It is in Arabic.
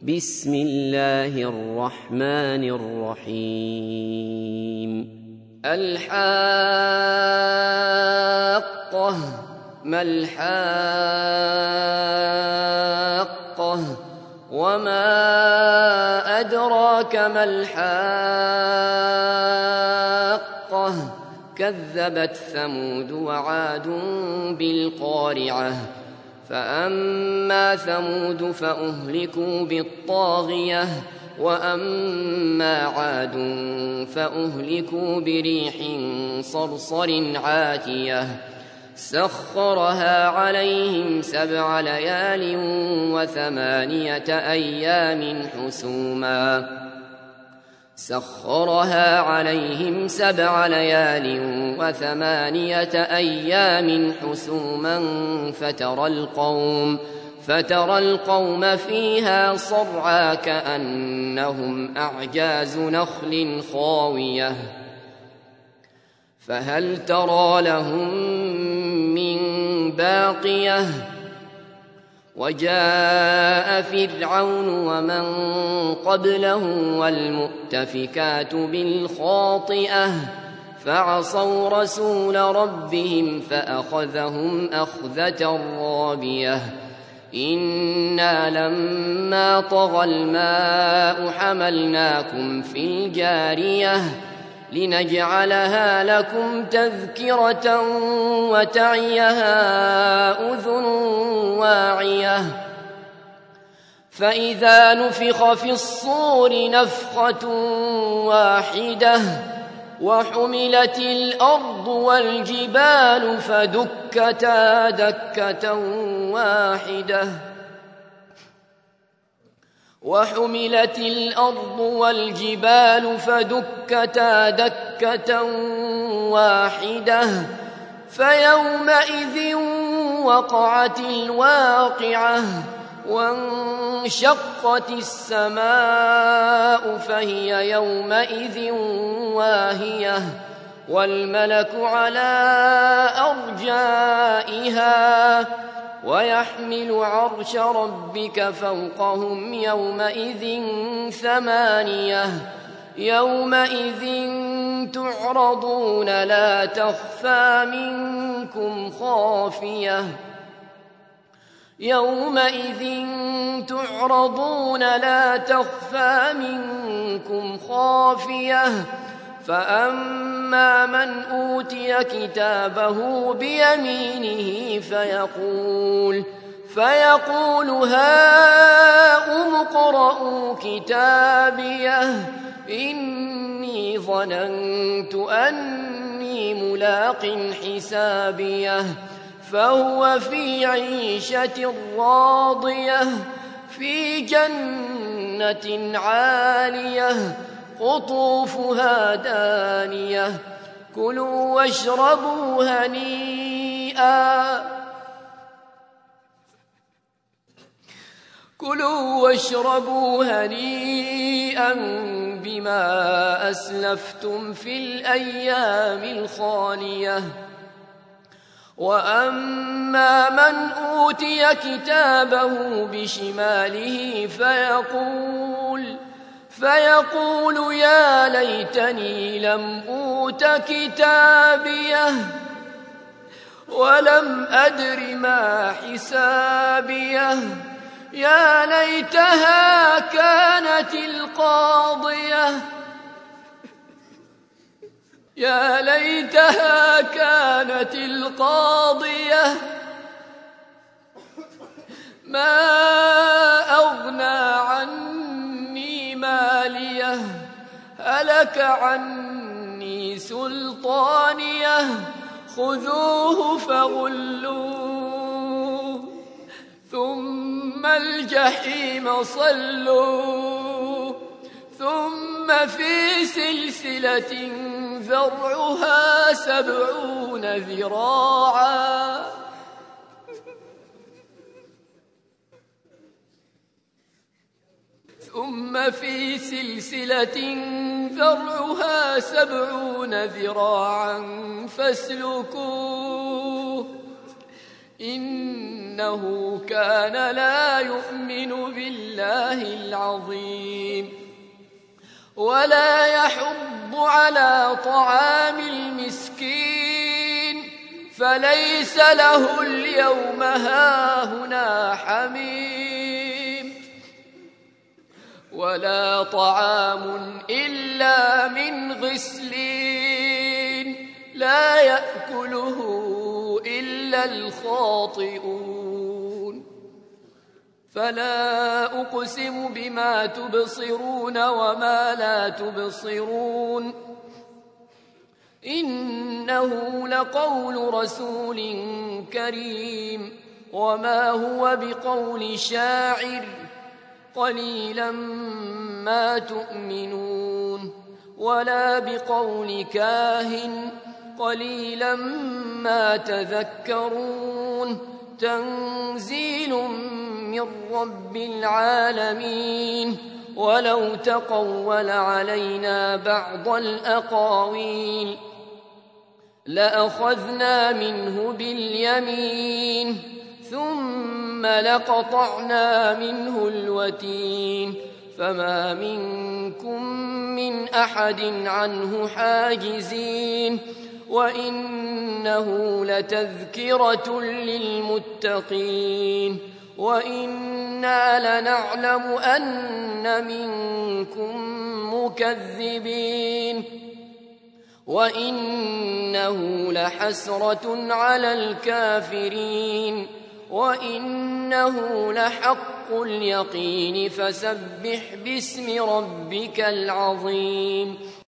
بسم الله الرحمن الرحيم الحاقة ما الحاقة وما أدراك ما الحاقة كذبت ثمود وعاد بالقارعة فأما ثمود فأهلكوا بالطاغية وأما عاد فأهلكوا بريح صرصر عاتية سخرها عليهم 7 ليال و8 أيام حسوما فترى القوم فيها صرعى كأنهم أعجاز نخل خاوية فهل ترى لهم من باقية وجاء فرعون ومن قبله والمؤتفكات بالخاطئة فعصوا رسول ربهم فأخذهم أخذة رابية إنا لما طغى الماء حملناكم في الجارية لنجعلها لكم تذكرة وتعيها أذن واعية فإذا نفخ في الصور نفخة واحدة وحملت الأرض والجبال فدكتا دكة واحدة فيومئذ وقعت الواقعة وانشقت السماء فهي يومئذ واهية والملك على أرجائها ويحمل عرش ربك فوقهم يومئذ 8 يومئذ تعرضون لا تخفى منكم خافية فأما من أوتي كتابه بيمينه فيقول هاؤم اقرءوا كتابيه إني ظننت أني ملاق حسابيه فهو في عيشة راضية في جنة عالية قطوفها دانية كلوا واشربوا هنيئا بما أسلفتم في الأيام الخالية وأما من أوتي كتابه بشماله فيقول يا ليتني لم أوت كتابيه ولم أدر ما حسابيه يا ليتها كانت القاضية ما أغنى عني ماليه هلك عني سلطانيه خذوه فغلوه ثم الجحيم صلوه ثم في سلسلة ذرعها 70 ذراعا فاسلكوه إنه كان لا يؤمن بالله العظيم ولا يحض على طعام المسكين فليس له اليوم هاهنا حميم ولا طعام إلا من غسلين لا يأكله إلا الخاطئون فلا أقسم بما تبصرون وما لا تبصرون إنه لقول رسول كريم وما هو بقول شاعر قليلا ما تؤمنون ولا بقول كاهن قليلا ما تذكرون تنزيل من رب العالمين ولو تقول علينا بعض الأقاويل لأخذنا منه باليمين ثم لقطعنا منه الوتين فما منكم من أحد عنه حاجزين وإنه لتذكرة للمتقين وإنا لنعلم أن منكم مكذبين وإنه لحسرة على الكافرين وإنه لحق اليقين فسبح باسم ربك العظيم